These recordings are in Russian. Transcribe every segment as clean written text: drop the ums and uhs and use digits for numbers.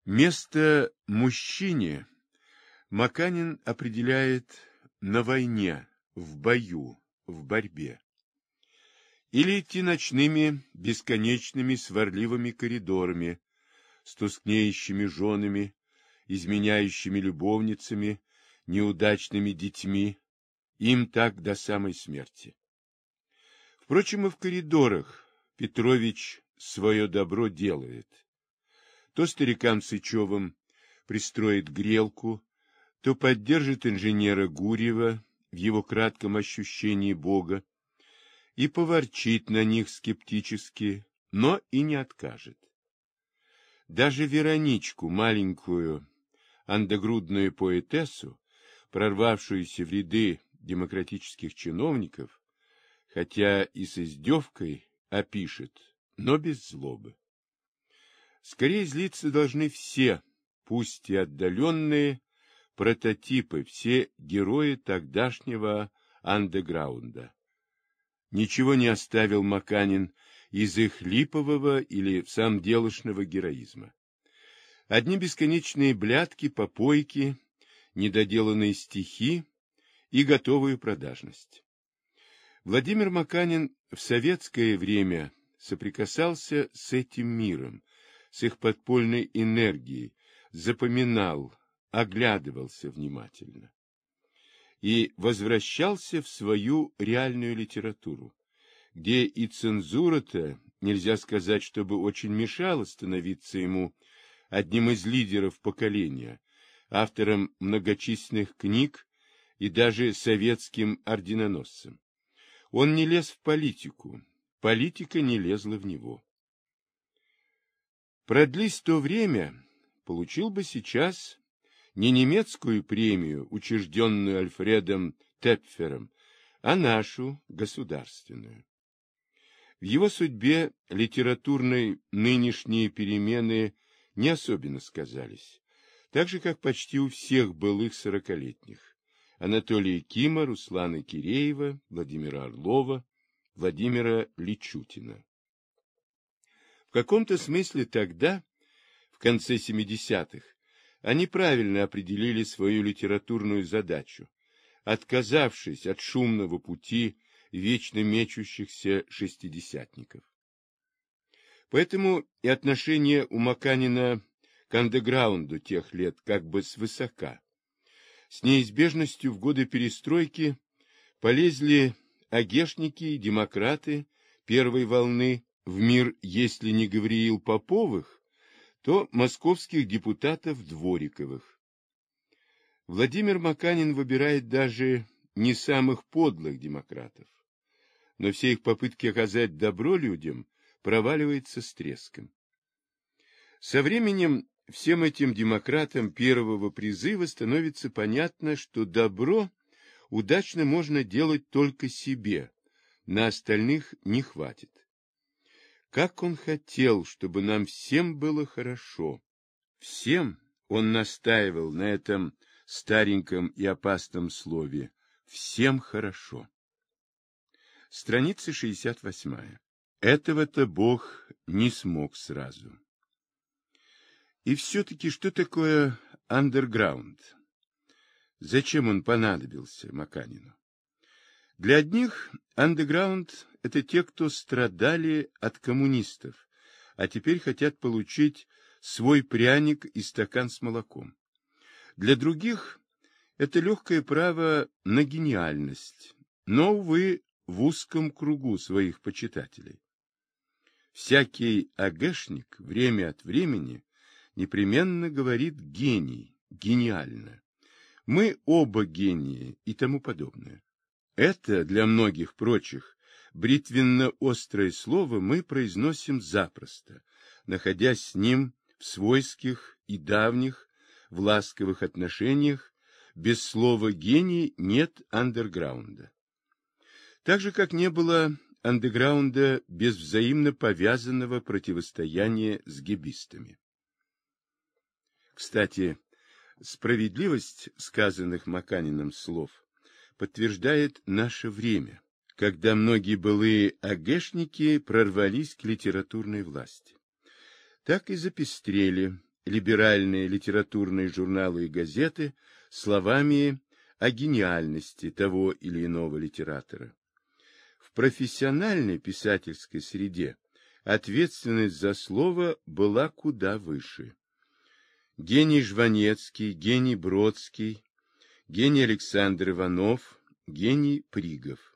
Место мужчине Маканин определяет на войне, в бою, в борьбе. Или идти ночными, бесконечными, сварливыми коридорами, с тускнеющими женами, изменяющими любовницами, неудачными детьми, им так до самой смерти. Впрочем, и в коридорах Петрович свое добро делает. То старикам Сычевым пристроит грелку, то поддержит инженера Гурьева в его кратком ощущении Бога и поворчит на них скептически, но и не откажет. Даже Вероничку, маленькую андегрудную поэтессу, прорвавшуюся в ряды демократических чиновников, хотя и с издевкой опишет, но без злобы. Скорее злиться должны все, пусть и отдаленные, прототипы, все герои тогдашнего андеграунда. Ничего не оставил Маканин из их липового или самделошного героизма. Одни бесконечные блядки, попойки, недоделанные стихи и готовую продажность. Владимир Маканин в советское время соприкасался с этим миром, с их подпольной энергией, запоминал, оглядывался внимательно. И возвращался в свою реальную литературу, где и цензура-то, нельзя сказать, чтобы очень мешала становиться ему одним из лидеров поколения, автором многочисленных книг и даже советским орденоносцем. Он не лез в политику, политика не лезла в него. Продлись то время, получил бы сейчас не немецкую премию, учрежденную Альфредом Тепфером, а нашу, государственную. В его судьбе литературной нынешние перемены не особенно сказались, так же, как почти у всех былых сорокалетних: Анатолия Кима, Руслана Киреева, Владимира Орлова, Владимира Личутина. В каком-то смысле тогда, в конце 70-х, они правильно определили свою литературную задачу, отказавшись от шумного пути вечно мечущихся шестидесятников. Поэтому и отношение у Маканина к андеграунду тех лет как бы свысока. С неизбежностью в годы перестройки полезли агешники и демократы первой волны в мир, если не Гавриил Поповых, то московских депутатов Двориковых. Владимир Маканин выбирает даже не самых подлых демократов, но все их попытки оказать добро людям проваливаются с треском. Со временем всем этим демократам первого призыва становится понятно, что добро удачно можно делать только себе, на остальных не хватит. Как он хотел, чтобы нам всем было хорошо. Всем, он настаивал на этом стареньком и опасном слове, всем хорошо. Страница 68. Этого-то Бог не смог сразу. И все-таки что такое андерграунд? Зачем он понадобился Маканину? Для одних андеграунд – это те, кто страдали от коммунистов, а теперь хотят получить свой пряник и стакан с молоком. Для других это легкое право на гениальность, но, увы, в узком кругу своих почитателей. Всякий агешник время от времени непременно говорит «гений», «гениально». Мы оба гении и тому подобное. Это для многих прочих бритвенно-острое слово мы произносим запросто, находясь с ним в свойских и давних, в ласковых отношениях. Без слова «гений» нет андерграунда. Так же, как не было андеграунда без взаимно повязанного противостояния с гебистами. Кстати, справедливость сказанных Маканиным слов подтверждает наше время, когда многие былые агешники прорвались к литературной власти. Так и запестрели либеральные литературные журналы и газеты словами о гениальности того или иного литератора. В профессиональной писательской среде ответственность за слово была куда выше. Гений Жванецкий, гений Бродский, гений Александр Иванов, гений Пригов.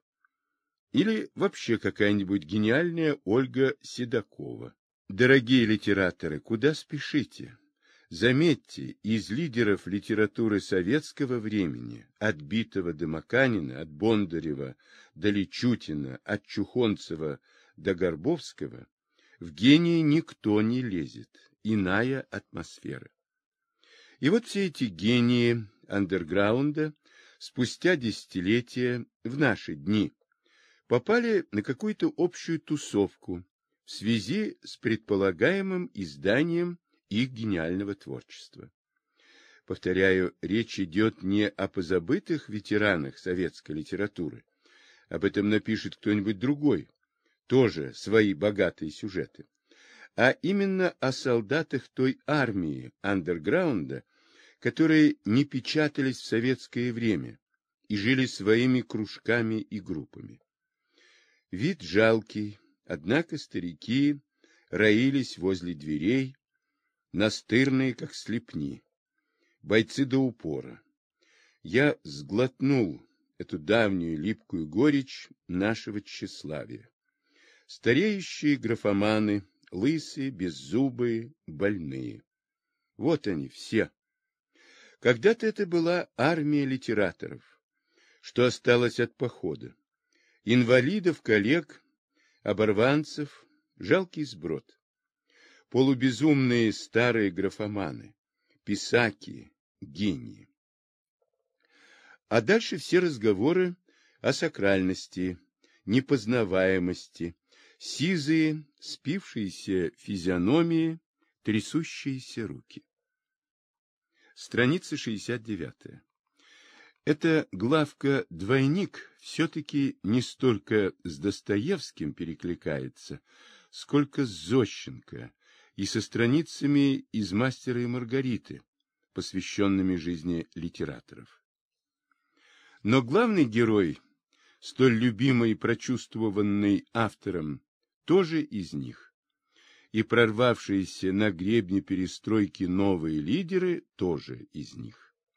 Или вообще какая-нибудь гениальная Ольга Седокова. Дорогие литераторы, куда спешите? Заметьте, из лидеров литературы советского времени, от Битова до Маканина, от Бондарева до Личутина, от Чухонцева до Горбовского, в гении никто не лезет, иная атмосфера. И вот все эти гении андерграунда спустя десятилетия в наши дни попали на какую-то общую тусовку в связи с предполагаемым изданием их гениального творчества. Повторяю, речь идет не о позабытых ветеранах советской литературы. Об этом напишет кто-нибудь другой, тоже свои богатые сюжеты. А именно о солдатах той армии андерграунда, которые не печатались в советское время и жили своими кружками и группами. Вид жалкий, однако старики роились возле дверей, настырные, как слепни, бойцы до упора. Я сглотнул эту давнюю липкую горечь нашего тщеславия. Стареющие графоманы, лысые, беззубые, больные. Вот они все. Когда-то это была армия литераторов. Что осталось от похода? Инвалидов, коллег, оборванцев, жалкий сброд. Полубезумные старые графоманы, писаки, гении. А дальше все разговоры о сакральности, непознаваемости, сизые, спившиеся физиономии, трясущиеся руки. Страница 69. Эта главка «Двойник» все-таки не столько с Достоевским перекликается, сколько с Зощенко и со страницами из «Мастера и Маргариты», посвященными жизни литераторов. Но главный герой, столь любимый и прочувствованный автором, тоже из них. И прорвавшиеся на гребне перестройки новые лидеры тоже из них.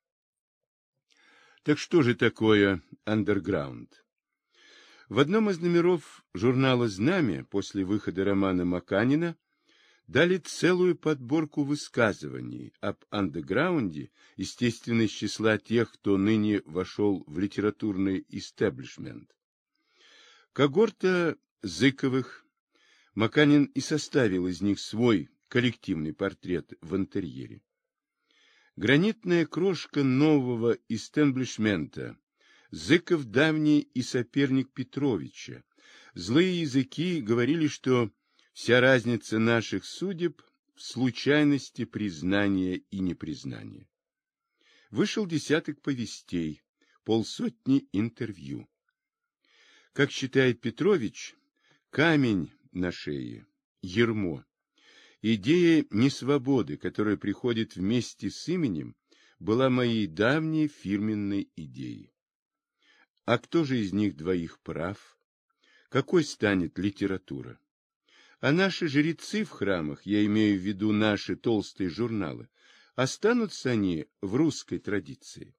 Так что же такое андерграунд? В одном из номеров журнала «Знамя» после выхода романа Маканина дали целую подборку высказываний об андерграунде, естественно, из числа тех, кто ныне вошел в литературный истеблишмент. Когорта Зыковых, Маканин и составил из них свой коллективный портрет в интерьере. Гранитная крошка нового истеблишмента, Зыков давний и соперник Петровича. Злые языки говорили, что вся разница наших судеб в случайности признания и непризнания. Вышел десяток повестей, полсотни интервью. Как считает Петрович, камень на шее, ярмо. Идея несвободы, которая приходит вместе с именем, была моей давней фирменной идеей. А кто же из них двоих прав? Какой станет литература? А наши жрецы в храмах, я имею в виду наши толстые журналы, останутся они в русской традиции.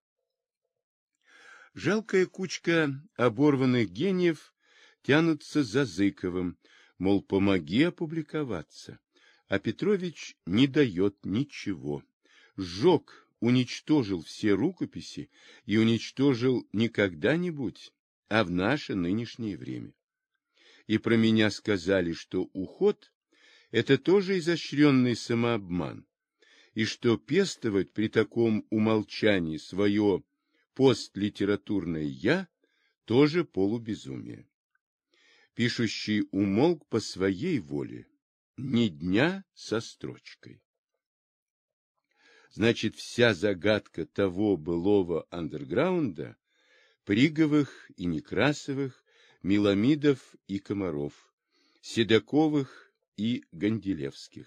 Жалкая кучка оборванных гениев тянутся за Зыковым, мол, помоги опубликоваться. А Петрович не дает ничего. Сжег, уничтожил все рукописи и уничтожил не когда-нибудь, а в наше нынешнее время. И про меня сказали, что уход – это тоже изощренный самообман, и что пестовать при таком умолчании свое постлитературное «я» тоже полубезумие. Пишущий умолк по своей воле. Ни дня со строчкой. Значит, вся загадка того былого андерграунда, Приговых и Некрасовых, Миламидов и Комаров, Седоковых и Гонделевских,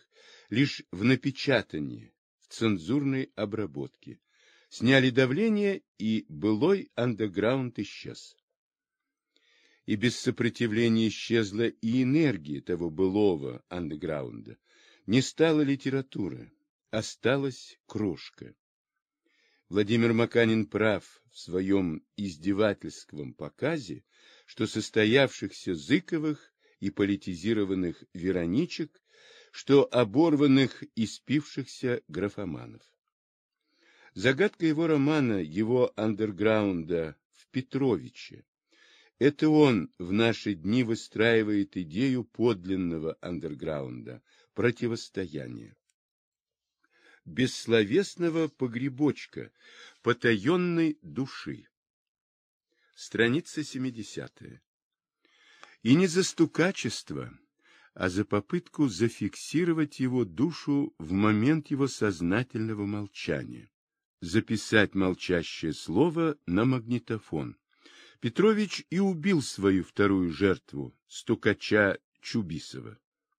лишь в напечатании, в цензурной обработке. Сняли давление, и былой андеграунд исчез. И без сопротивления исчезла и энергия того былого андеграунда. Не стала литература, осталась крошка. Владимир Маканин прав в своем издевательском показе, что состоявшихся Зыковых и политизированных Вероничек, что оборванных и спившихся графоманов. Загадка его романа, его андерграунда в Петровиче. Это он в наши дни выстраивает идею подлинного андерграунда, противостояния. Бессловесного погребочка, потаенной души. Страница 70. И не за стукачество, а за попытку зафиксировать его душу в момент его сознательного молчания, записать молчащее слово на магнитофон. Петрович и убил свою вторую жертву, стукача Чубисова.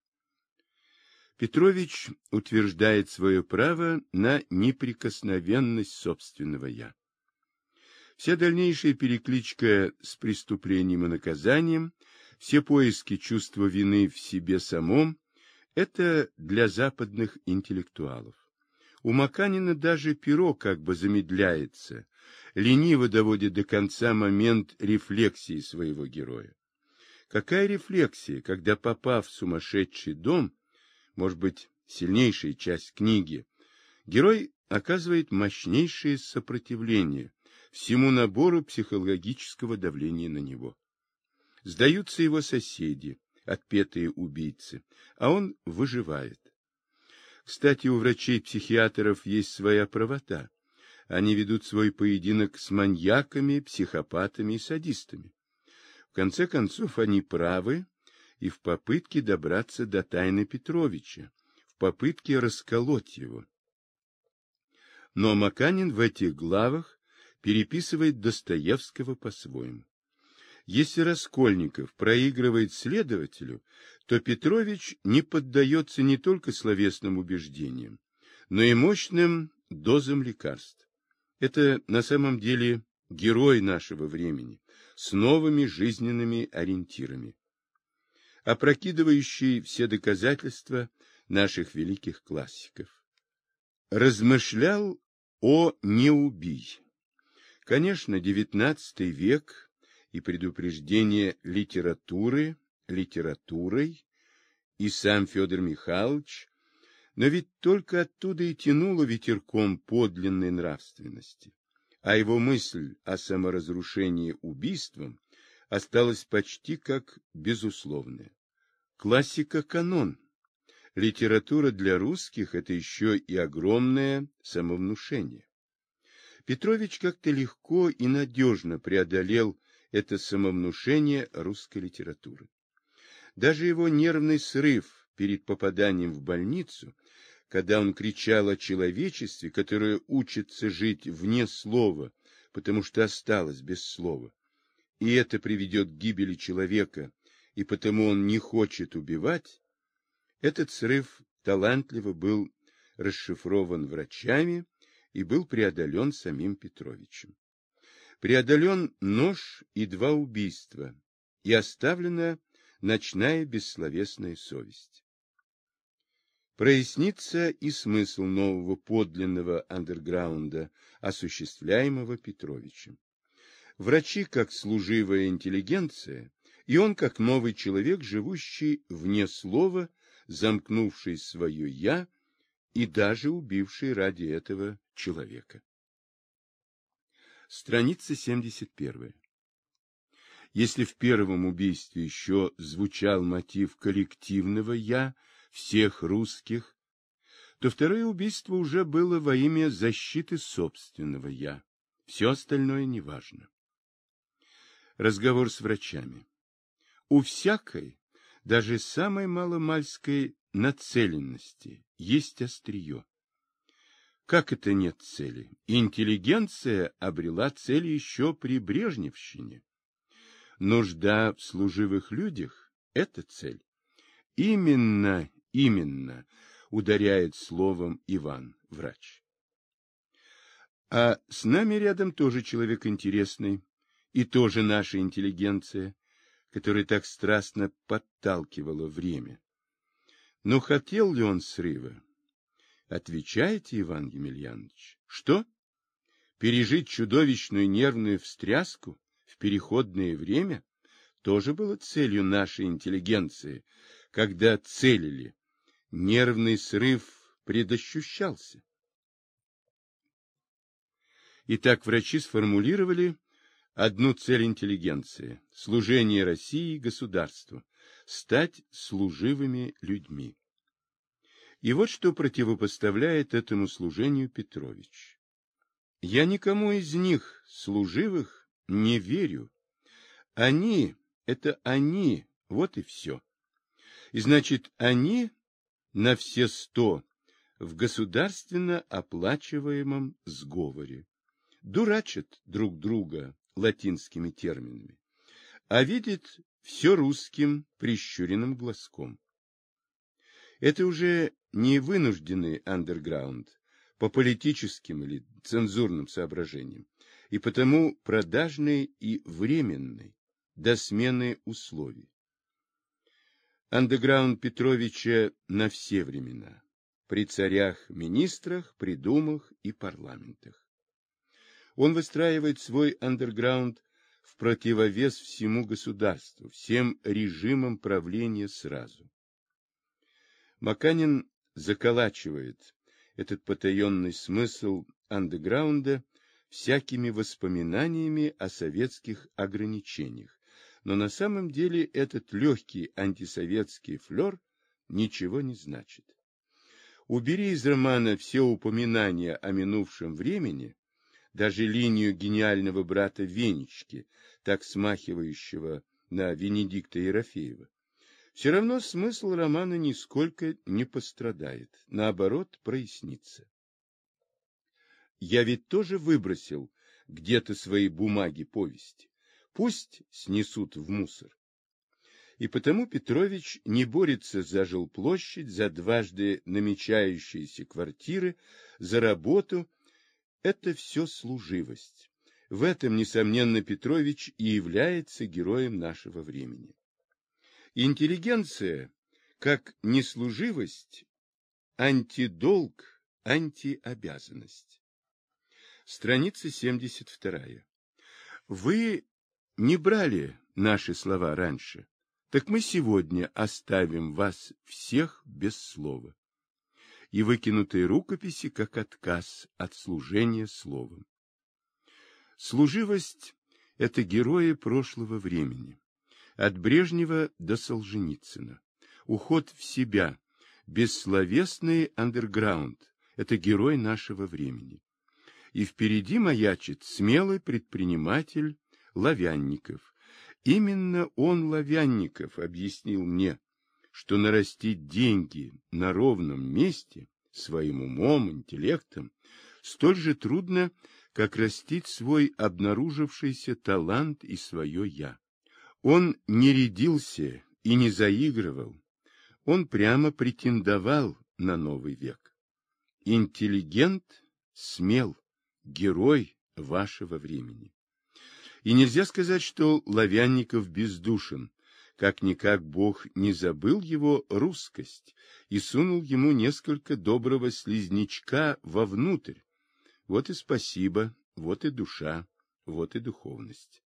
Петрович утверждает свое право на неприкосновенность собственного «я». Вся дальнейшая перекличка с преступлением и наказанием, все поиски чувства вины в себе самом – это для западных интеллектуалов. У Маканина даже перо как бы замедляется, лениво доводит до конца момент рефлексии своего героя. Какая рефлексия, когда, попав в сумасшедший дом, может быть, сильнейшая часть книги, герой оказывает мощнейшее сопротивление всему набору психологического давления на него. Сдаются его соседи, отпетые убийцы, а он выживает. Кстати, у врачей-психиатров есть своя правота. Они ведут свой поединок с маньяками, психопатами и садистами. В конце концов, они правы и в попытке добраться до тайны Петровича, в попытке расколоть его. Но Маканин в этих главах переписывает Достоевского по-своему. Если Раскольников проигрывает следователю, то Петрович не поддается не только словесным убеждениям, но и мощным дозам лекарств. Это на самом деле герой нашего времени, с новыми жизненными ориентирами, опрокидывающий все доказательства наших великих классиков. Размышлял о «не убий». Конечно, XIX век и предупреждение литературой, и сам Федор Михайлович, но ведь только оттуда и тянуло ветерком подлинной нравственности, а его мысль о саморазрушении убийством осталась почти как безусловная. Классика — канон. Литература для русских — это еще и огромное самовнушение. Петрович как-то легко и надежно преодолел это самовнушение русской литературы. Даже его нервный срыв перед попаданием в больницу, когда он кричал о человечестве, которое учится жить вне слова, потому что осталось без слова, и это приведет к гибели человека, и потому он не хочет убивать, этот срыв талантливо был расшифрован врачами и был преодолен самим Петровичем. Преодолен нож и 2 убийства, и оставлена ночная бессловесная совесть. Прояснится и смысл нового подлинного андерграунда, осуществляемого Петровичем. Врачи как служивая интеллигенция, и он как новый человек, живущий вне слова, замкнувший свое «я» и даже убивший ради этого человека. Страница 71. Если в первом убийстве еще звучал мотив коллективного «я» всех русских, то второе убийство уже было во имя защиты собственного «я». Все остальное неважно. Разговор с врачами. У всякой, даже самой маломальской нацеленности есть острие. Как это нет цели? Интеллигенция обрела цель еще при Брежневщине. Нужда в служивых людях – это цель. Именно, ударяет словом Иван, врач. А с нами рядом тоже человек интересный, и тоже наша интеллигенция, которая так страстно подталкивала время. Но хотел ли он срыва? Отвечаете, Иван Емельянович, что? Пережить чудовищную нервную встряску в переходное время тоже было целью нашей интеллигенции, когда целили. Нервный срыв предощущался. Итак, врачи сформулировали одну цель интеллигенции – служение России и государству, стать служивыми людьми. И вот что противопоставляет этому служению Петрович. Я никому из них, служивых, не верю. Они – это они, вот и все. И значит, они на все 100 в государственно оплачиваемом сговоре. Дурачат друг друга латинскими терминами, а видит все русским прищуренным глазком. Это уже не вынужденный андерграунд по политическим или цензурным соображениям, и потому продажный и временный, до смены условий. Андеграунд Петровича на все времена, при царях, министрах, при думах и парламентах. Он выстраивает свой андерграунд в противовес всему государству, всем режимам правления сразу. Маканин заколачивает этот потаенный смысл андеграунда всякими воспоминаниями о советских ограничениях, но на самом деле этот легкий антисоветский флер ничего не значит. Убери из романа все упоминания о минувшем времени, даже линию гениального брата Венечки, так смахивающего на Венедикта Ерофеева, все равно смысл романа нисколько не пострадает, наоборот, прояснится. Я ведь тоже выбросил где-то свои бумаги повести. Пусть снесут в мусор. И потому Петрович не борется за жилплощадь, за дважды намечающиеся квартиры, за работу. Это все служивость. В этом, несомненно, Петрович и является героем нашего времени. Интеллигенция, как неслуживость, антидолг, антиобязанность. Страница 72. Вы не брали наши слова раньше, так мы сегодня оставим вас всех без слова. И выкинутые рукописи как отказ от служения словом. Служивость – это герои прошлого времени. От Брежнева до Солженицына. Уход в себя, бессловесный андерграунд – это герой нашего времени. И впереди маячит смелый предприниматель Лавянников. Именно он, Лавянников, объяснил мне, что нарастить деньги на ровном месте своим умом, интеллектом столь же трудно, как растить свой обнаружившийся талант и свое «я». Он не рядился и не заигрывал, он прямо претендовал на новый век. Интеллигент смел, герой вашего времени. И нельзя сказать, что Лавянников бездушен, как-никак Бог не забыл его русскость и сунул ему несколько доброго слизнячка вовнутрь. Вот и спасибо, вот и душа, вот и духовность.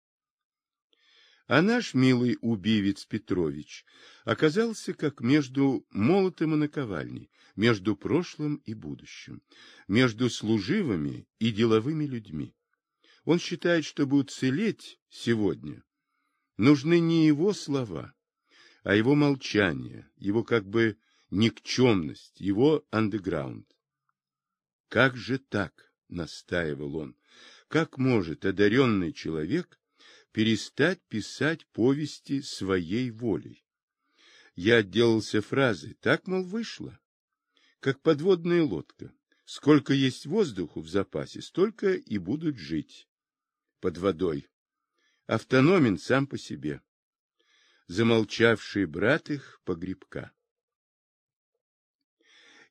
А наш милый убивец Петрович оказался как между молотом и наковальней, между прошлым и будущим, между служивыми и деловыми людьми. Он считает, чтобы уцелеть сегодня, нужны не его слова, а его молчание, его как бы никчемность, его андеграунд. Как же так, настаивал он, как может одаренный человек перестать писать повести своей волей? Я отделался фразой, так, мол, вышло, как подводная лодка. Сколько есть воздуху в запасе, столько и будут жить под водой. Автономен сам по себе. Замолчавший брат их погребка.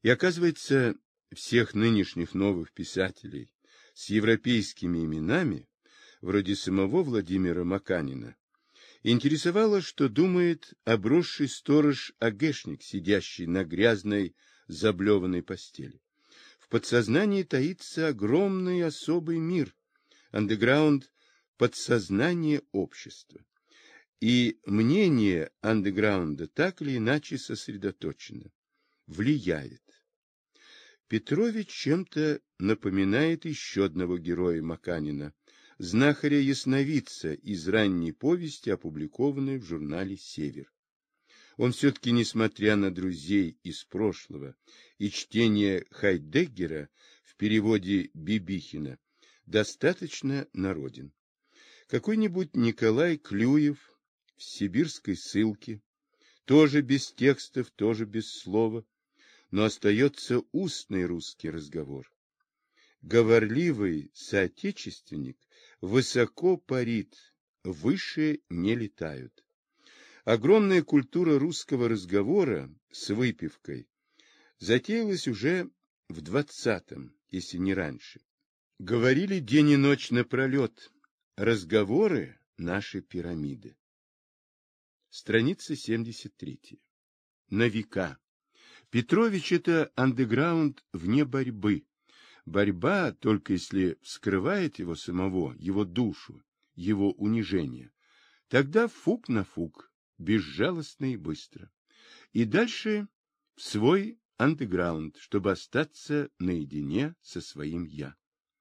И оказывается, всех нынешних новых писателей с европейскими именами, вроде самого Владимира Маканина, интересовало, что думает обросший сторож-агешник, сидящий на грязной заблеванной постели. В подсознании таится огромный особый мир, андеграунд подсознание общества. И мнение андеграунда так или иначе сосредоточено, влияет. Петрович чем-то напоминает еще одного героя Маканина, знахаря-ясновидца из ранней повести, опубликованной в журнале «Север». Он все-таки, несмотря на друзей из прошлого и чтение Хайдеггера в переводе Бибихина, достаточно народен. Какой-нибудь Николай Клюев в сибирской ссылке, тоже без текстов, тоже без слова, но остается устный русский разговор. Говорливый соотечественник высоко парит, выше не летают. Огромная культура русского разговора с выпивкой затеялась уже в 20-м, если не раньше. Говорили день и ночь напролет. Разговоры — наши пирамиды. Страница 73. На века. Петрович — это андеграунд вне борьбы. Борьба, только если вскрывает его самого, его душу, его унижение. Тогда фук на фук, безжалостно и быстро. И дальше в свой андеграунд, чтобы остаться наедине со своим «я».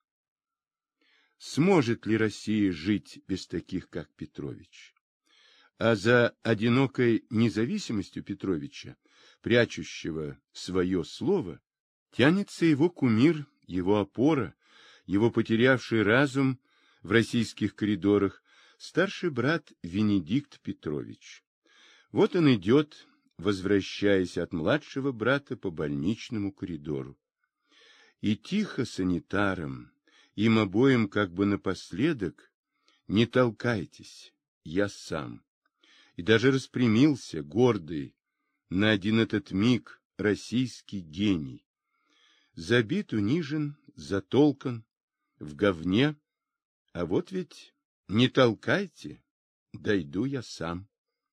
Сможет ли Россия жить без таких, как Петрович? А за одинокой независимостью Петровича, прячущего свое слово, тянется его кумир, его опора, его потерявший разум в российских коридорах, старший брат Венедикт Петрович. Вот он идет, возвращаясь от младшего брата по больничному коридору. И тихо санитарам, им обоим как бы напоследок: не толкайтесь, я сам. И даже распрямился, гордый, на один этот миг российский гений. Забит, унижен, затолкан, в говне, а вот ведь не толкайте, дойду я сам.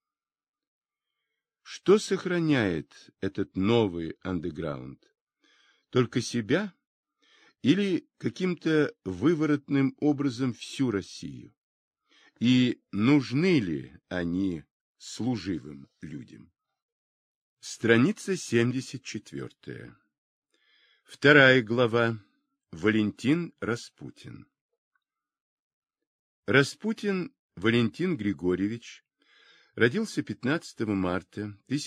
Что сохраняет этот новый андеграунд? Только себя? Или каким-то выворотным образом всю Россию? И нужны ли они служивым людям? Страница 74. Вторая глава. Валентин Распутин. Распутин Валентин Григорьевич родился 15 марта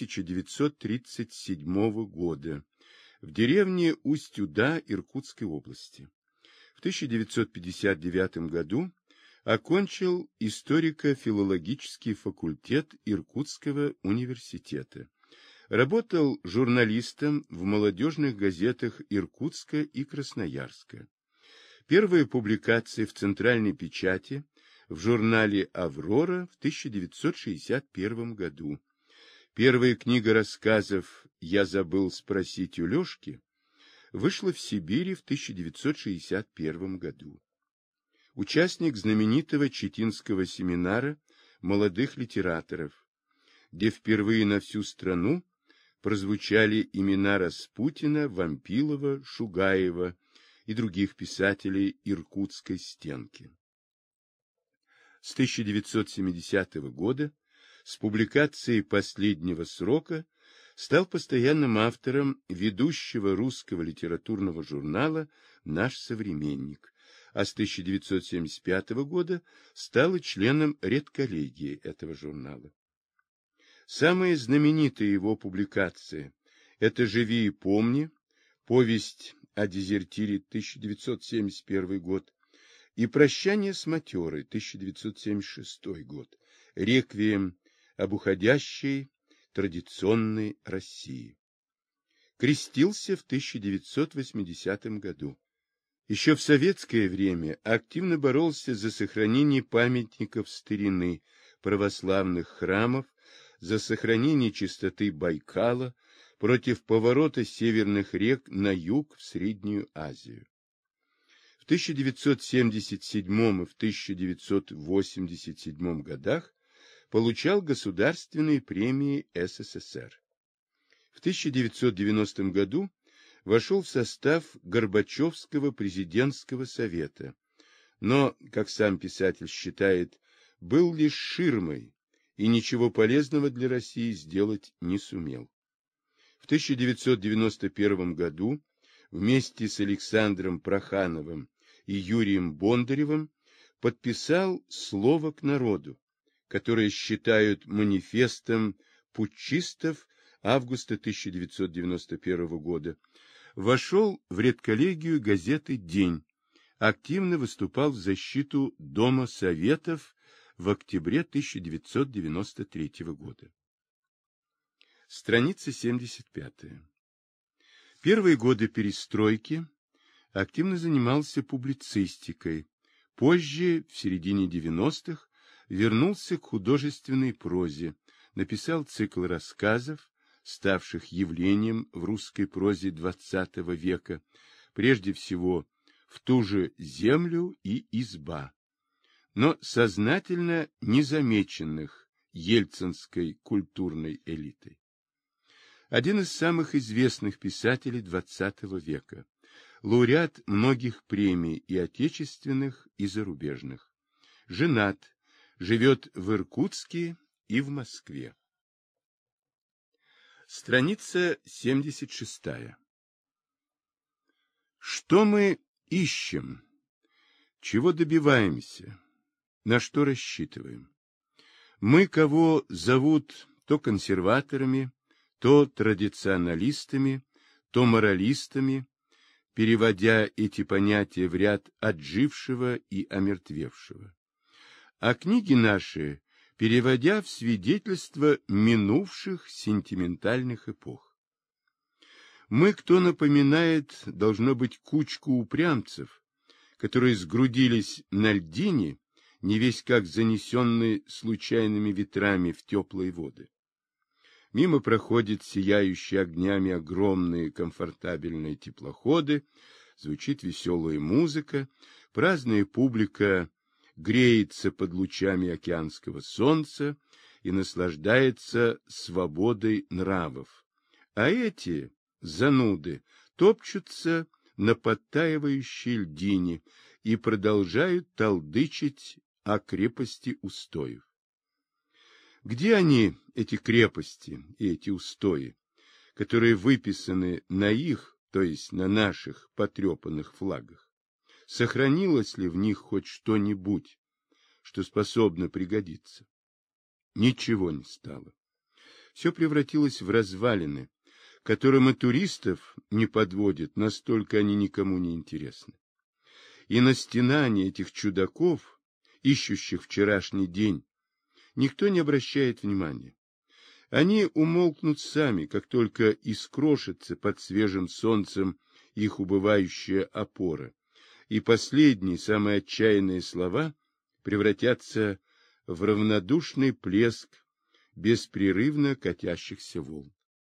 1937 года в деревне Усть-Уда Иркутской области. В 1959 году окончил историко-филологический факультет Иркутского университета. Работал журналистом в молодежных газетах Иркутска и Красноярска. Первая публикация в центральной печати в журнале «Аврора» в 1961 году. Первая книга рассказов «Я забыл спросить у Лешки» вышла в Сибири в 1961 году. Участник знаменитого Читинского семинара молодых литераторов, где впервые на всю страну прозвучали имена Распутина, Вампилова, Шугаева и других писателей Иркутской стенки. С 1970 года, с публикацией «Последнего срока», стал постоянным автором ведущего русского литературного журнала «Наш современник», а с 1975 года стал членом редколлегии этого журнала. Самая знаменитая его публикация – это «Живи и помни», повесть о дезертире 1971 год, и «Прощание с матерой» 1976 год, реквием об уходящей традиционной России. Крестился в 1980 году. Еще в советское время активно боролся за сохранение памятников старины, православных храмов, за сохранение чистоты Байкала, против поворота северных рек на юг в Среднюю Азию. В 1977 и в 1987 годах получал государственные премии СССР. В 1990 году вошел в состав Горбачевского президентского совета, но, как сам писатель считает, был лишь ширмой и ничего полезного для России сделать не сумел. В 1991 году вместе с Александром Прохановым и Юрием Бондаревым подписал «Слово к народу», которое считают манифестом путчистов августа 1991 года, вошел в редколлегию газеты «День», активно выступал в защиту Дома Советов в октябре 1993 года. Страница 75. Первые годы перестройки активно занимался публицистикой. Позже, в середине 90-х, вернулся к художественной прозе, написал цикл рассказов, ставших явлением в русской прозе XX века, прежде всего «В ту же землю» и «Изба», но сознательно незамеченных ельцинской культурной элитой. Один из самых известных писателей XX века, лауреат многих премий и отечественных, и зарубежных. Женат, живет в Иркутске и в Москве. Страница 76. Что мы ищем? Чего добиваемся? На что рассчитываем? Мы, кого зовут то консерваторами, то традиционалистами, то моралистами, переводя эти понятия в ряд отжившего и омертвевшего. А книги наши переводя в свидетельство минувших сентиментальных эпох. Мы, кто напоминает, должно быть, кучку упрямцев, которые сгрудились на льдине, не весть как занесенные случайными ветрами в теплые воды. Мимо проходят сияющие огнями огромные комфортабельные теплоходы, звучит веселая музыка, праздная публика греется под лучами океанского солнца и наслаждается свободой нравов. А эти зануды топчутся на подтаивающей льдине и продолжают толдычить о крепости устоев. Где они, эти крепости и эти устои, которые выписаны на их, то есть на наших потрепанных флагах? Сохранилось ли в них хоть что-нибудь, что способно пригодиться? Ничего не стало. Все превратилось в развалины, которым и туристов не подводят, настолько они никому не интересны. И на стенание этих чудаков, ищущих вчерашний день, никто не обращает внимания. Они умолкнут сами, как только искрошится под свежим солнцем их убывающая опора, и последние, самые отчаянные слова превратятся в равнодушный плеск беспрерывно катящихся волн.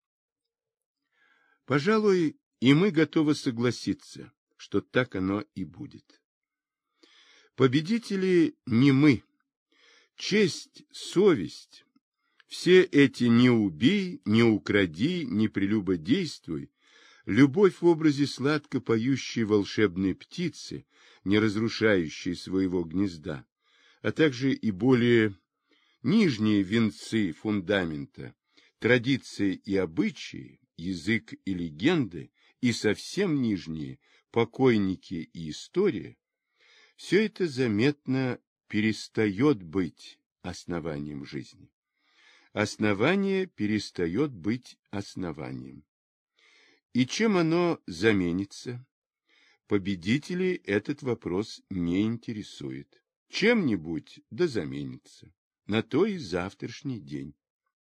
Пожалуй, и мы готовы согласиться, что так оно и будет. Победители не мы. Честь, совесть, все эти «не убей», «не укради», «не прелюбодействуй», любовь в образе сладко поющей волшебной птицы, не разрушающей своего гнезда, а также и более нижние венцы фундамента, традиции и обычаи, язык и легенды, и совсем нижние покойники и история, все это заметно перестает быть основанием жизни. Основание перестает быть основанием. И чем оно заменится? Победителей этот вопрос не интересует. Чем-нибудь да заменится. На то и завтрашний день.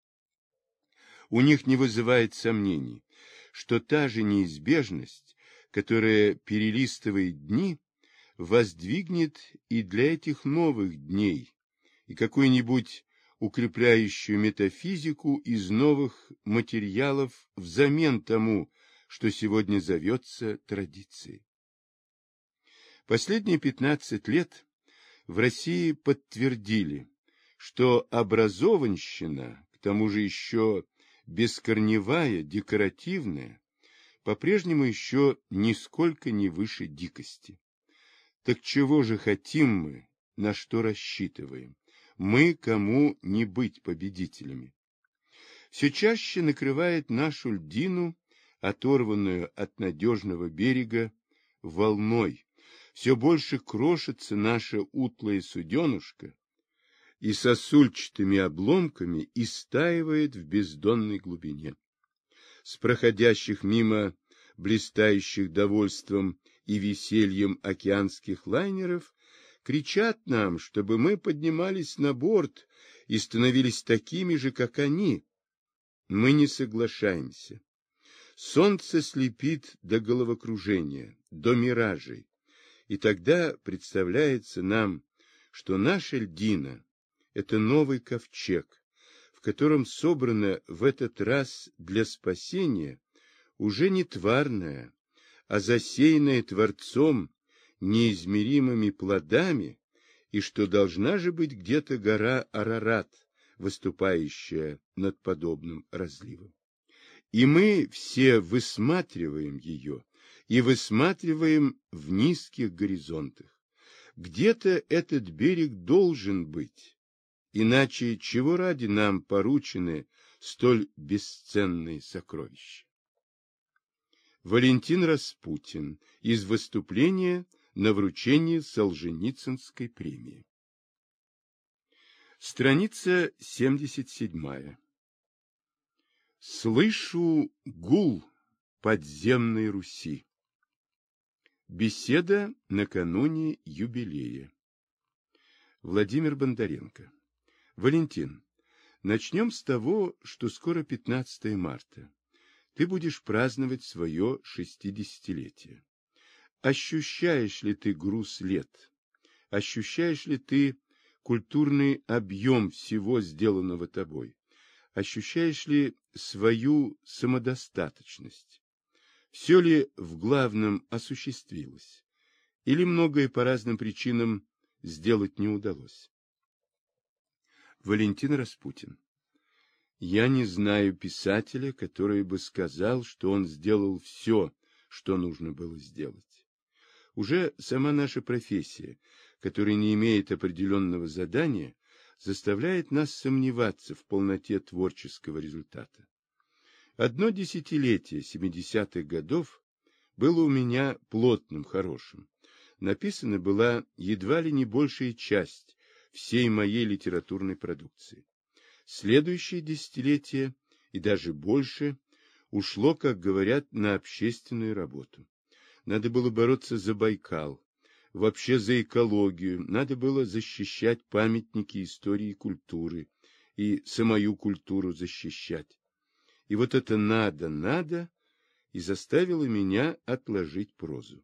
У них не вызывает сомнений, что та же неизбежность, которая перелистывает дни, воздвигнет и для этих новых дней, и какой-нибудь укрепляющую метафизику из новых материалов взамен тому, что сегодня зовется традицией. Последние 15 лет в России подтвердили, что образованщина, к тому же еще бескорневая, декоративная, по-прежнему еще нисколько не выше дикости. Так чего же хотим мы, на что рассчитываем? Мы кому не быть победителями? Все чаще накрывает нашу льдину, оторванную от надежного берега, волной. Все больше крошится наша утлая суденушка и сосульчатыми обломками истаивает в бездонной глубине. С проходящих мимо блистающих довольством и весельем океанских лайнеров кричат нам, чтобы мы поднимались на борт и становились такими же, как они. Мы не соглашаемся. Солнце слепит до головокружения, до миражей. И тогда представляется нам, что наша льдина — это новый ковчег, в котором собрано в этот раз для спасения уже не тварное, а засеянное Творцом неизмеримыми плодами, и что должна же быть где-то гора Арарат, выступающая над подобным разливом. И мы все высматриваем ее, и высматриваем в низких горизонтах. Где-то этот берег должен быть, иначе чего ради нам поручены столь бесценные сокровища? Валентин Распутин из выступления на вручении Солженицынской премии. Страница 77. Слышу гул подземной Руси. Беседа накануне юбилея. Владимир Бондаренко. Валентин, начнем с того, что скоро 15 марта. Ты будешь праздновать свое 60-летие. Ощущаешь ли ты груз лет? Ощущаешь ли ты культурный объем всего сделанного тобой? Ощущаешь ли свою самодостаточность? Все ли в главном осуществилось? Или многое по разным причинам сделать не удалось? Валентин Распутин. Я не знаю писателя, который бы сказал, что он сделал все, что нужно было сделать. Уже сама наша профессия, которая не имеет определенного задания, заставляет нас сомневаться в полноте творческого результата. Одно десятилетие 70-х годов было у меня плотным, хорошим. Написана была едва ли не большая часть всей моей литературной продукции. Следующее десятилетие, и даже больше, ушло, как говорят, на общественную работу. Надо было бороться за Байкал, вообще за экологию, надо было защищать памятники истории и культуры, и самую культуру защищать. И вот это надо, и заставило меня отложить прозу.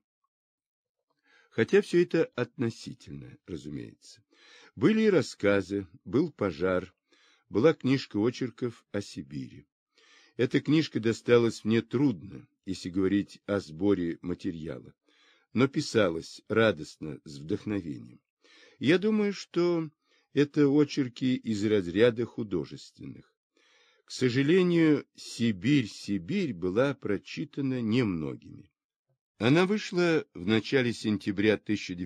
Хотя все это относительно, разумеется. Были и рассказы, был пожар, была книжка очерков о Сибири. Эта книжка досталась мне трудно, если говорить о сборе материала, но писалась радостно, с вдохновением. Я думаю, что это очерки из разряда художественных. К сожалению, «Сибирь» была прочитана немногими. Она вышла в начале сентября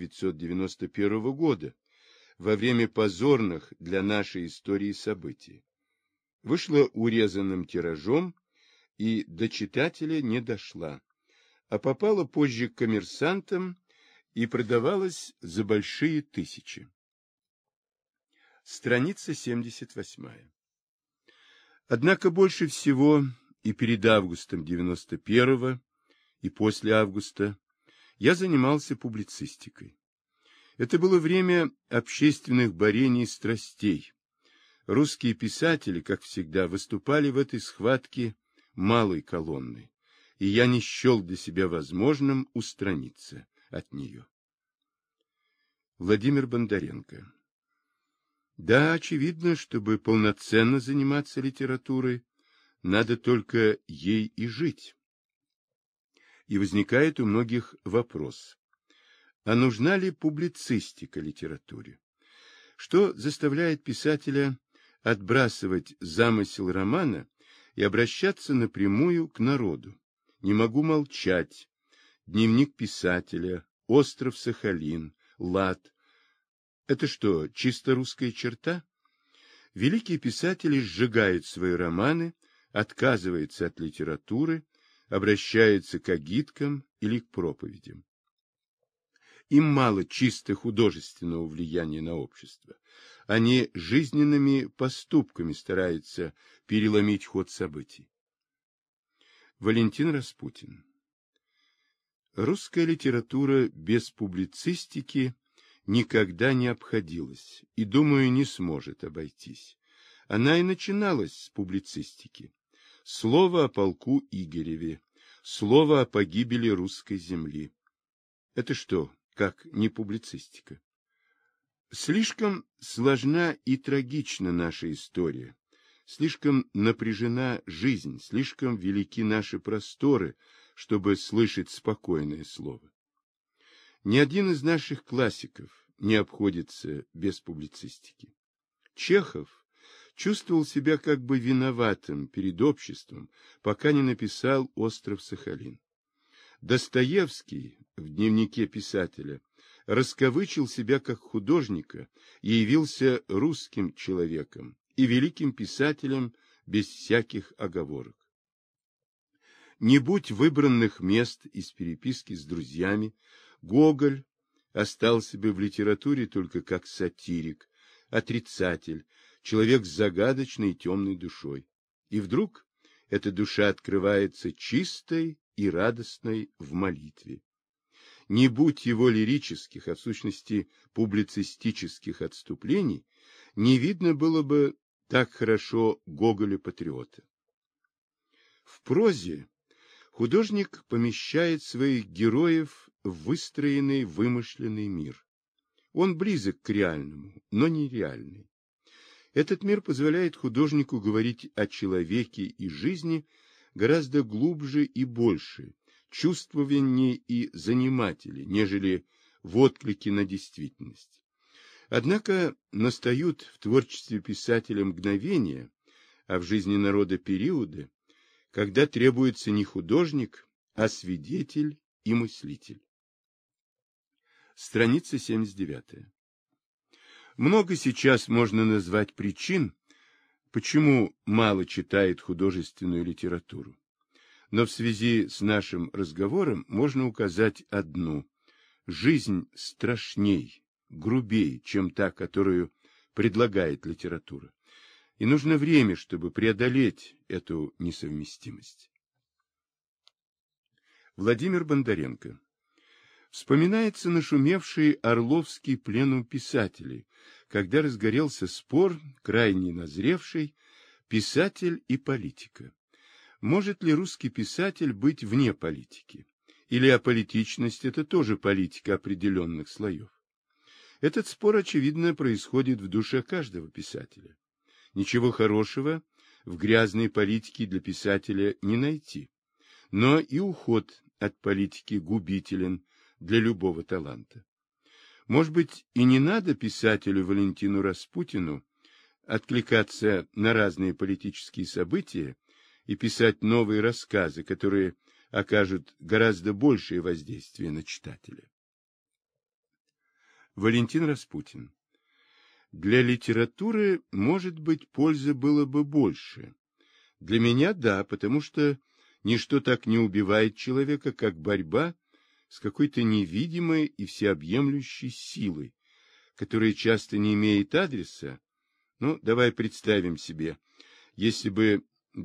1991 года, во время позорных для нашей истории событий. Вышла урезанным тиражом и до читателя не дошла, а попала позже к коммерсантам и продавалась за большие тысячи. Страница 78. Однако больше всего и перед августом 91-го, и после августа я занимался публицистикой. Это было время общественных борений и страстей. Русские писатели, как всегда, выступали в этой схватке малой колонной, и я не счел для себя возможным устраниться от нее. Владимир Бондаренко. Да, очевидно, чтобы полноценно заниматься литературой, надо только ей и жить. И возникает у многих вопрос, а нужна ли публицистика литературе? Что заставляет писателя отбрасывать замысел романа и обращаться напрямую к народу? «Не могу молчать», «Дневник писателя», «Остров Сахалин», «Лад». Это что, чисто русская черта? Великие писатели сжигают свои романы, отказываются от литературы, обращаются к агиткам или к проповедям. Им мало чисто художественного влияния на общество. Они жизненными поступками стараются переломить ход событий. Валентин Распутин. Русская литература без публицистики никогда не обходилась и, думаю, не сможет обойтись. Она и начиналась с публицистики. Слово о полку Игореве, слово о погибели русской земли. Это что, как не публицистика? Слишком сложна и трагична наша история, слишком напряжена жизнь, слишком велики наши просторы, чтобы слышать спокойное слово. Ни один из наших классиков не обходится без публицистики. Чехов чувствовал себя как бы виноватым перед обществом, пока не написал «Остров Сахалин». Достоевский в дневнике писателя расковычил себя как художника и явился русским человеком и великим писателем без всяких оговорок. Не будь выбранных мест из переписки с друзьями, Гоголь остался бы в литературе только как сатирик, отрицатель, человек с загадочной и темной душой. И вдруг эта душа открывается чистой и радостной в молитве. Не будь его лирических, а в сущности публицистических отступлений, не видно было бы так хорошо Гоголя-патриота. В прозе художник помещает своих героев в выстроенный вымышленный мир. Он близок к реальному, но не реальный. Этот мир позволяет художнику говорить о человеке и жизни гораздо глубже и больше, чувствованнее и занимателее, нежели в отклике на действительность. Однако настают в творчестве писателя мгновения, а в жизни народа периоды, когда требуется не художник, а свидетель и мыслитель. Страница 79. Много сейчас можно назвать причин, почему мало читает художественную литературу. Но в связи с нашим разговором можно указать одну. Жизнь страшней, грубей, чем та, которую предлагает литература. И нужно время, чтобы преодолеть эту несовместимость. Владимир Бондаренко. Вспоминается нашумевший Орловский пленум писателей, когда разгорелся спор, крайне назревший, писатель и политика. Может ли русский писатель быть вне политики? Или аполитичность – это тоже политика определенных слоев? Этот спор, очевидно, происходит в душе каждого писателя. Ничего хорошего в грязной политике для писателя не найти. Но и уход от политики губителен для любого таланта. Может быть, и не надо писателю Валентину Распутину откликаться на разные политические события и писать новые рассказы, которые окажут гораздо большее воздействие на читателя. Валентин Распутин. Для литературы, может быть, пользы было бы больше. Для меня – да, потому что ничто так не убивает человека, как борьба с какой-то невидимой и всеобъемлющей силой, которая часто не имеет адреса. Ну, давай представим себе, если бы в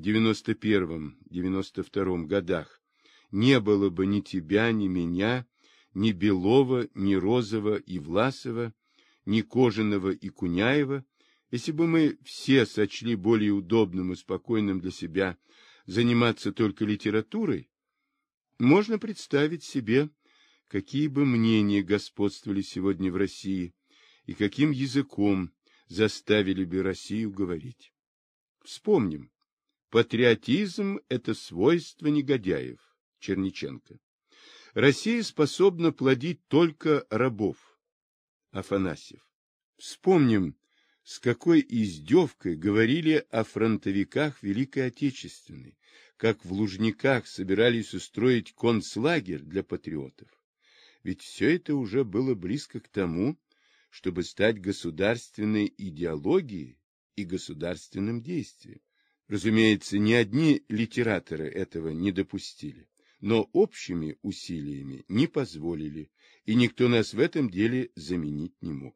91-92 годах не было бы ни тебя, ни меня, ни Белова, ни Розова и Власова, ни Кожаного и Куняева, если бы мы все сочли более удобным и спокойным для себя заниматься только литературой, можно представить себе, какие бы мнения господствовали сегодня в России и каким языком заставили бы Россию говорить. Вспомним, патриотизм – это свойство негодяев, Черниченко. Россия способна плодить только рабов, Афанасьев. Вспомним, с какой издевкой говорили о фронтовиках Великой Отечественной, как в Лужниках собирались устроить концлагерь для патриотов. Ведь все это уже было близко к тому, чтобы стать государственной идеологией и государственным действием. Разумеется, ни одни литераторы этого не допустили, но общими усилиями не позволили, и никто нас в этом деле заменить не мог.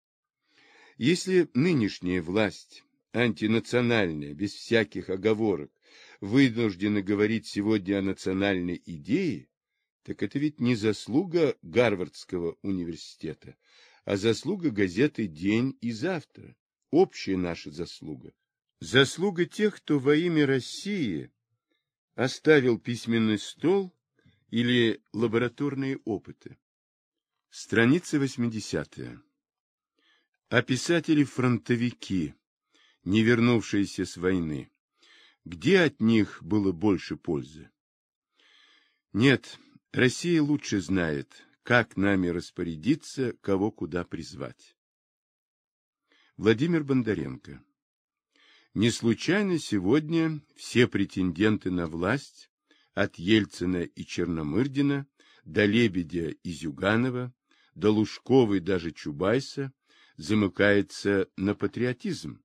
Если нынешняя власть, антинациональная, без всяких оговорок, вынуждена говорить сегодня о национальной идее, так это ведь не заслуга Гарвардского университета, а заслуга газеты «День» и «Завтра», общая наша заслуга. Заслуга тех, кто во имя России оставил письменный стол или лабораторные опыты. Страница 80. А писатели-фронтовики, не вернувшиеся с войны, где от них было больше пользы? Нет, Россия лучше знает, как нами распорядиться, кого куда призвать. Владимир Бондаренко. Не случайно сегодня все претенденты на власть, от Ельцина и Черномырдина, до Лебедя и Зюганова, до Лужкова и даже Чубайса, замыкается на патриотизм.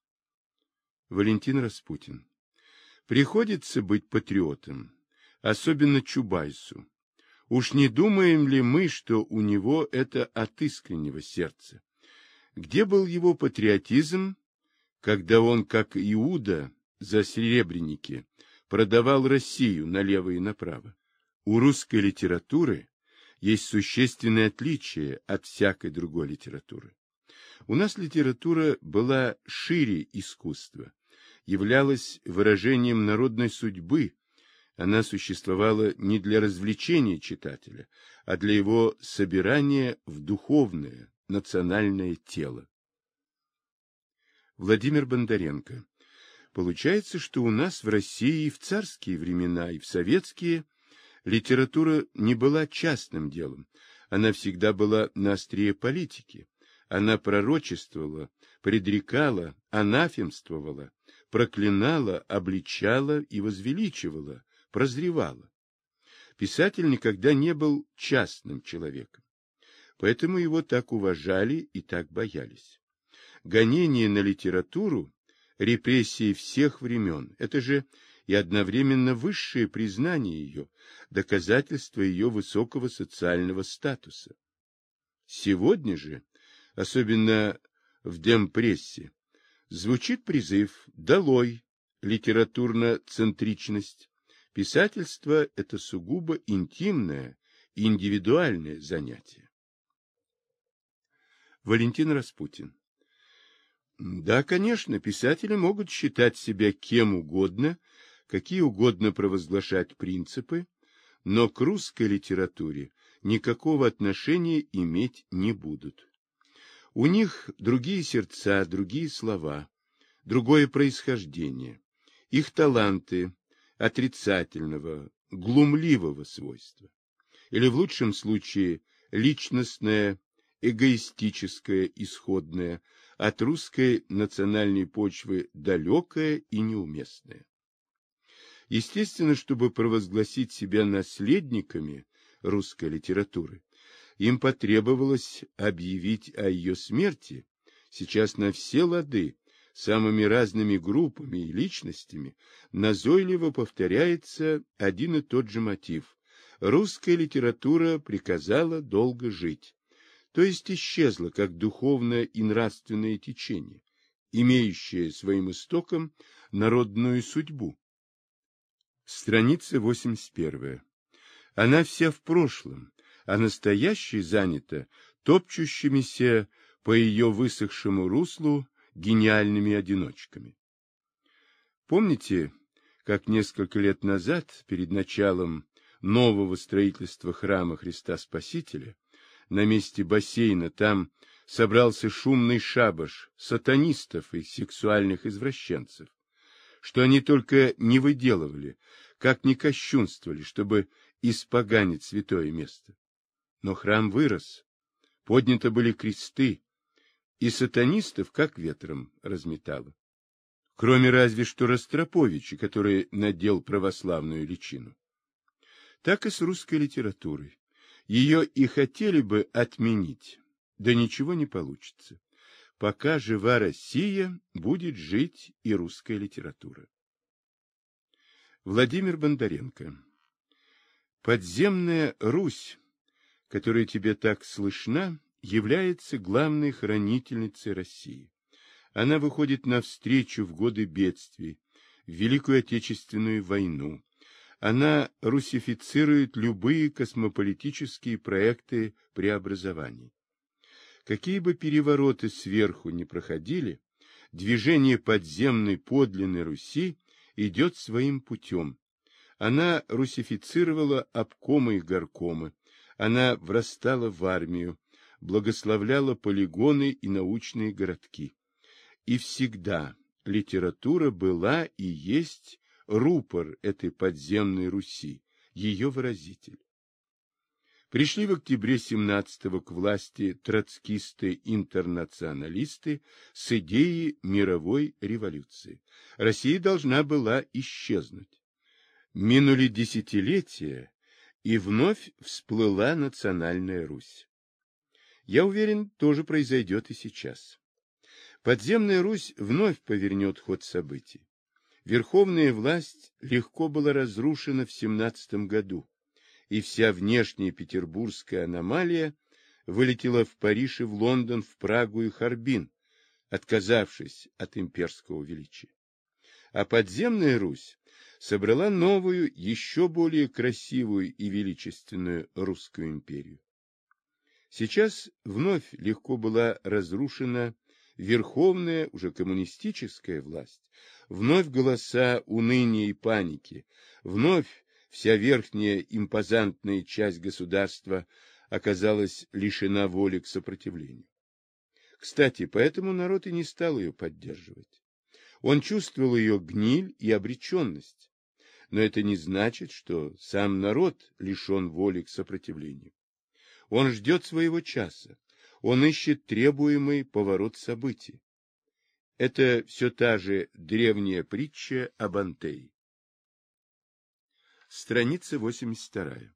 Валентин Распутин. Приходится быть патриотом, особенно Чубайсу. Уж не думаем ли мы, что у него это от искреннего сердца? Где был его патриотизм, когда он, как Иуда, за серебряники продавал Россию налево и направо? У русской литературы есть существенное отличие от всякой другой литературы. У нас литература была шире искусства, являлась выражением народной судьбы. Она существовала не для развлечения читателя, а для его собирания в духовное, национальное тело. Владимир Бондаренко. Получается, что у нас в России и в царские времена, и в советские литература не была частным делом. Она всегда была на острие политики. Она пророчествовала, предрекала, анафемствовала, проклинала, обличала и возвеличивала, прозревала. Писатель никогда не был частным человеком, поэтому его так уважали и так боялись. Гонение на литературу, репрессии всех времен – это же и одновременно высшее признание ее, доказательство ее высокого социального статуса. Сегодня же, особенно в демпрессе, звучит призыв «Долой! Литературно-центричность!». Писательство – это сугубо интимное, индивидуальное занятие. Валентин Распутин. Да, конечно, писатели могут считать себя кем угодно, какие угодно провозглашать принципы, но к русской литературе никакого отношения иметь не будут. У них другие сердца, другие слова, другое происхождение, их таланты отрицательного, глумливого свойства, или в лучшем случае личностное, эгоистическое, исходное, от русской национальной почвы далекое и неуместное. Естественно, чтобы провозгласить себя наследниками русской литературы, им потребовалось объявить о ее смерти. Сейчас на все лады, самыми разными группами и личностями, назойливо повторяется один и тот же мотив. Русская литература приказала долго жить, то есть исчезла как духовное и нравственное течение, имеющее своим истоком народную судьбу. Страница 81. Она вся в прошлом, а настоящее занято топчущимися по ее высохшему руслу гениальными одиночками. Помните, как несколько лет назад, перед началом нового строительства храма Христа Спасителя, на месте бассейна, там собрался шумный шабаш сатанистов и сексуальных извращенцев, что они только не выделывали, как ни кощунствовали, чтобы испоганить святое место. Но храм вырос, подняты были кресты, и сатанистов как ветром разметало. Кроме разве что Ростроповича, который надел православную личину. Так и с русской литературой. Ее и хотели бы отменить, да ничего не получится. Пока жива Россия, будет жить и русская литература. Владимир Бондаренко. Подземная Русь, которая тебе так слышна, является главной хранительницей России. Она выходит навстречу в годы бедствий, в Великую Отечественную войну. Она русифицирует любые космополитические проекты преобразований. Какие бы перевороты сверху ни проходили, движение подземной подлинной Руси идет своим путем. Она русифицировала обкомы и горкомы, она врастала в армию, благословляла полигоны и научные городки. И всегда литература была и есть рупор этой подземной Руси, ее выразитель. Пришли в октябре 17-го к власти троцкисты-интернационалисты с идеей мировой революции. Россия должна была исчезнуть. Минули десятилетия, и вновь всплыла национальная Русь. Я уверен, тоже произойдет и сейчас. Подземная Русь вновь повернет ход событий. Верховная власть легко была разрушена в 17 году, и вся внешняя петербургская аномалия вылетела в Париж и в Лондон, в Прагу и Харбин, отказавшись от имперского величия. А подземная Русь собрала новую, еще более красивую и величественную русскую империю. Сейчас вновь легко была разрушена верховная, уже коммунистическая власть, вновь голоса уныния и паники, вновь вся верхняя импозантная часть государства оказалась лишена воли к сопротивлению. Кстати, поэтому народ и не стал ее поддерживать. Он чувствовал ее гниль и обреченность, но это не значит, что сам народ лишен воли к сопротивлению. Он ждет своего часа, он ищет требуемый поворот событий. Это все та же древняя притча об Антее. Страница 82.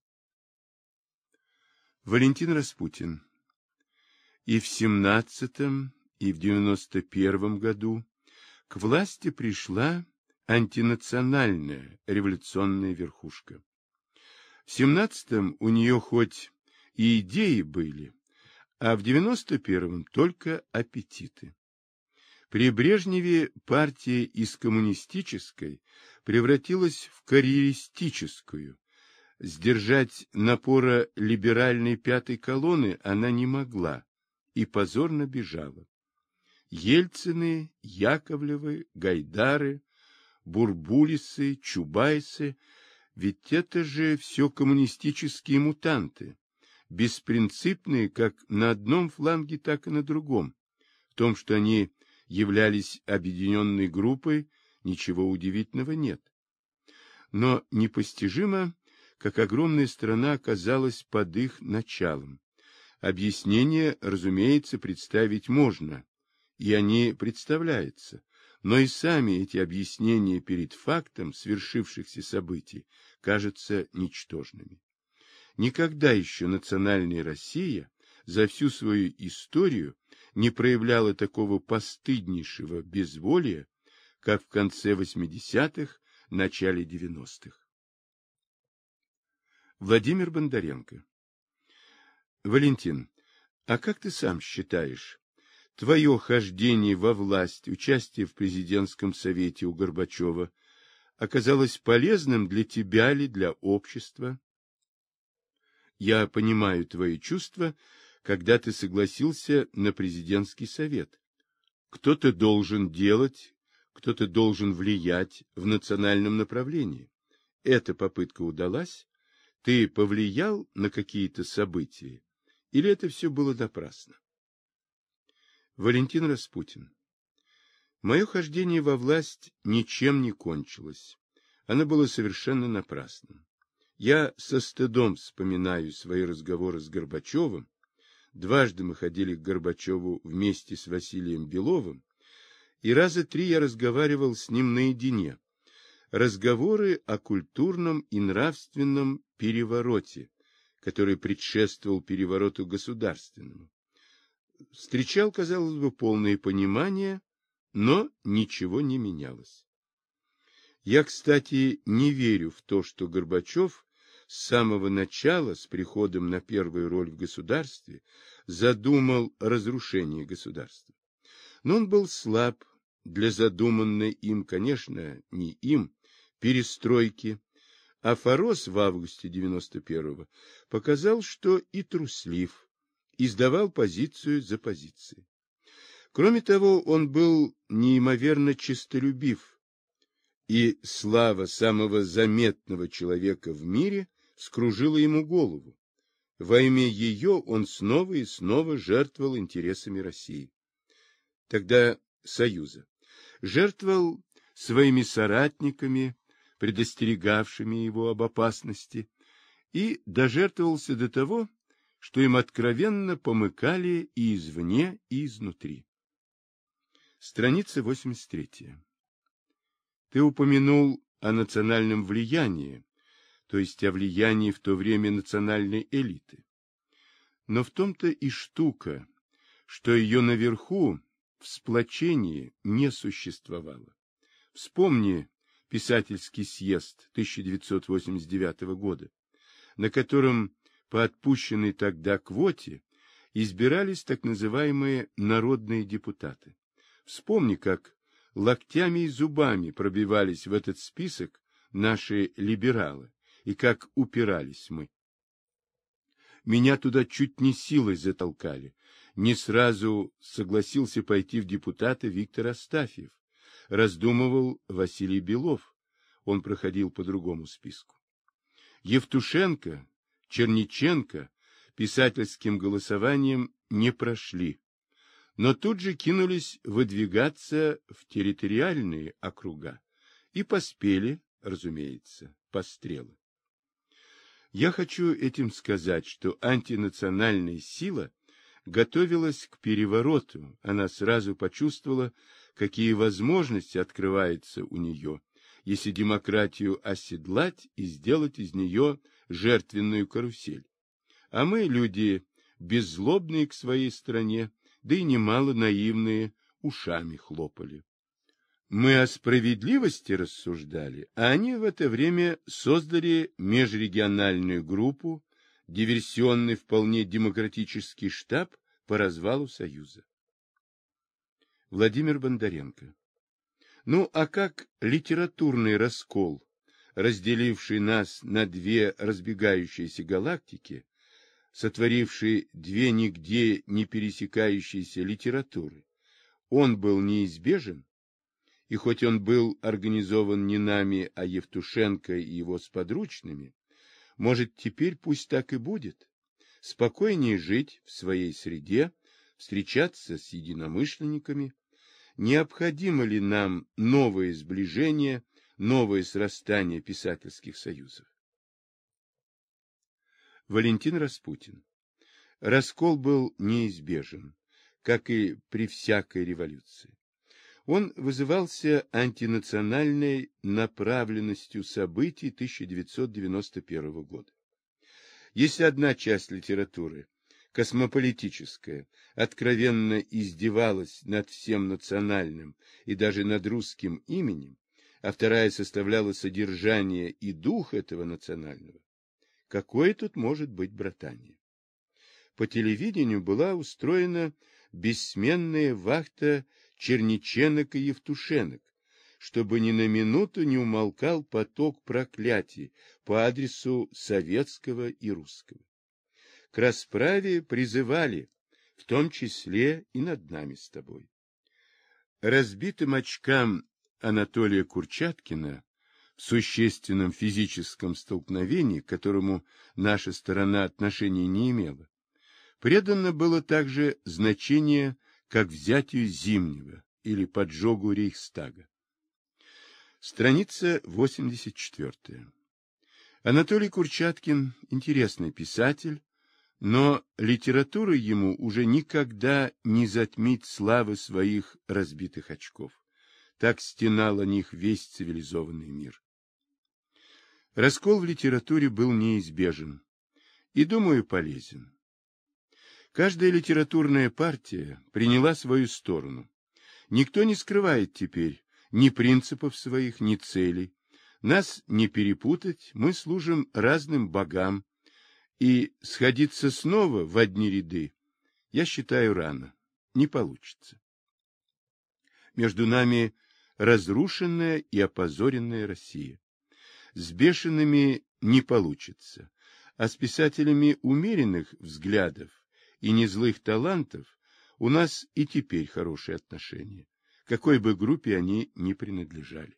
Валентин Распутин. И в 17-м, и в 91-м году к власти пришла антинациональная революционная верхушка. В 17-м у нее хоть и идеи были, а в 91-м только аппетиты. При Брежневе партия из коммунистической превратилась в карьеристическую. Сдержать напора либеральной пятой колонны она не могла и позорно бежала. Ельцины, Яковлевы, Гайдары, Бурбулисы, Чубайсы — ведь это же все коммунистические мутанты, беспринципные как на одном фланге, так и на другом. В том, что они являлись объединенной группой, ничего удивительного нет. Но непостижимо, как огромная страна оказалась под их началом. Объяснение, разумеется, представить можно, и они представляются, но и сами эти объяснения перед фактом свершившихся событий кажутся ничтожными. Никогда еще национальная Россия за всю свою историю не проявляла такого постыднейшего безволия, как в конце 80-х, начале 90-х. Владимир Бондаренко. Валентин, а как ты сам считаешь, твое хождение во власть, участие в президентском совете у Горбачева оказалось полезным для тебя ли, для общества? Я понимаю твои чувства, когда ты согласился на президентский совет. Кто-то должен делать, кто-то должен влиять в национальном направлении. Эта попытка удалась? Ты повлиял на какие-то события? Или это все было напрасно? Валентин Распутин. Мое хождение во власть ничем не кончилось. Оно было совершенно напрасным. Я со стыдом вспоминаю свои разговоры с Горбачевым. Дважды мы ходили к Горбачеву вместе с Василием Беловым, и раза 3 я разговаривал с ним наедине. Разговоры о культурном и нравственном перевороте, который предшествовал перевороту государственному. Встречал, казалось бы, полное понимание, но ничего не менялось. Я, кстати, не верю в то, что Горбачев с самого начала, с приходом на первую роль в государстве, задумал разрушение государства. Но он был слаб для задуманной им, конечно, не им, перестройки, а Форос в августе 91-го показал, что и труслив, и сдавал позицию за позицией. Кроме того, он был неимоверно честолюбив, и слава самого заметного человека в мире вскружила ему голову. Во имя ее он снова и снова жертвовал интересами России. Тогда Союза. Жертвовал своими соратниками, предостерегавшими его об опасности, и дожертвовался до того, что им откровенно помыкали и извне, и изнутри. Страница 83. Ты упомянул о национальном влиянии, то есть о влиянии в то время национальной элиты. Но в том-то и штука, что ее наверху в сплочении не существовало. Вспомни писательский съезд 1989 года, на котором по отпущенной тогда квоте избирались так называемые народные депутаты. Вспомни, как локтями и зубами пробивались в этот список наши либералы, и как упирались мы. Меня туда чуть не силой затолкали. Не сразу согласился пойти в депутаты Виктор Астафьев. Раздумывал Василий Белов. Он проходил по другому списку. Евтушенко, Черниченко писательским голосованием не прошли, но тут же кинулись выдвигаться в территориальные округа и поспели, разумеется, по стрелы. Я хочу этим сказать, что антинациональная сила готовилась к перевороту. Она сразу почувствовала, какие возможности открываются у нее, если демократию оседлать и сделать из нее жертвенную карусель. А мы, люди беззлобные к своей стране, да и немало наивные, ушами хлопали. Мы о справедливости рассуждали, а они в это время создали межрегиональную группу, диверсионный вполне демократический штаб по развалу Союза. Владимир Бондаренко. Ну, а как литературный раскол, разделивший нас на 2 разбегающиеся галактики, сотворивший 2 нигде не пересекающиеся литературы, он был неизбежен? И хоть он был организован не нами, а Евтушенко и его сподручными, может, теперь пусть так и будет. Спокойнее жить в своей среде, встречаться с единомышленниками. Необходимо ли нам новое сближение, новое срастание писательских союзов? Валентин Распутин. Раскол был неизбежен, как и при всякой революции. Он вызывался антинациональной направленностью событий 1991 года. Если одна часть литературы, космополитическая, откровенно издевалась над всем национальным и даже над русским именем, а вторая составляла содержание и дух этого национального, какое тут может быть братание? По телевидению была устроена бессменная вахта черниченок и евтушенок, чтобы ни на минуту не умолкал поток проклятий по адресу советского и русского. К расправе призывали, в том числе и над нами с тобой. Разбитым очкам Анатолия Курчаткина в существенном физическом столкновении, к которому наша сторона отношения не имела, предано было также значение как взятию Зимнего или поджогу Рейхстага. Страница 84. Анатолий Курчаткин – интересный писатель, но литературой ему уже никогда не затмить славы своих разбитых очков. Так стенал о них весь цивилизованный мир. Раскол в литературе был неизбежен и, думаю, полезен. Каждая литературная партия приняла свою сторону. Никто не скрывает теперь ни принципов своих, ни целей. Нас не перепутать, мы служим разным богам, и сходиться снова в одни ряды, я считаю, рано, не получится. Между нами разрушенная и опозоренная Россия. С бешеными не получится, а с писателями умеренных взглядов и незлых талантов у нас и теперь хорошие отношения, какой бы группе они ни принадлежали.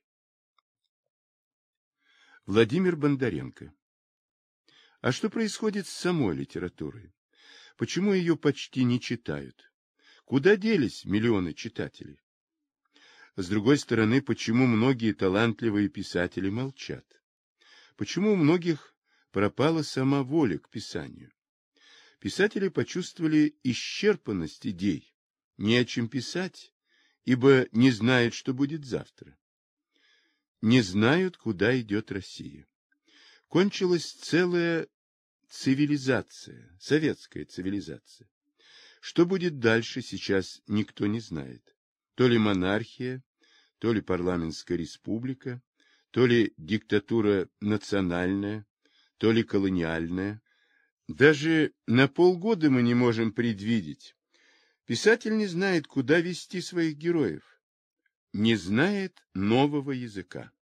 Владимир Бондаренко. А что происходит с самой литературой? Почему ее почти не читают? Куда делись миллионы читателей? С другой стороны, почему многие талантливые писатели молчат? Почему у многих пропала сама воля к писанию? Писатели почувствовали исчерпанность идей, не о чем писать, ибо не знают, что будет завтра. Не знают, куда идет Россия. Кончилась целая цивилизация, советская цивилизация. Что будет дальше, сейчас никто не знает. То ли монархия, то ли парламентская республика, то ли диктатура национальная, то ли колониальная. Даже на полгода мы не можем предвидеть. Писатель не знает, куда вести своих героев. Не знает нового языка.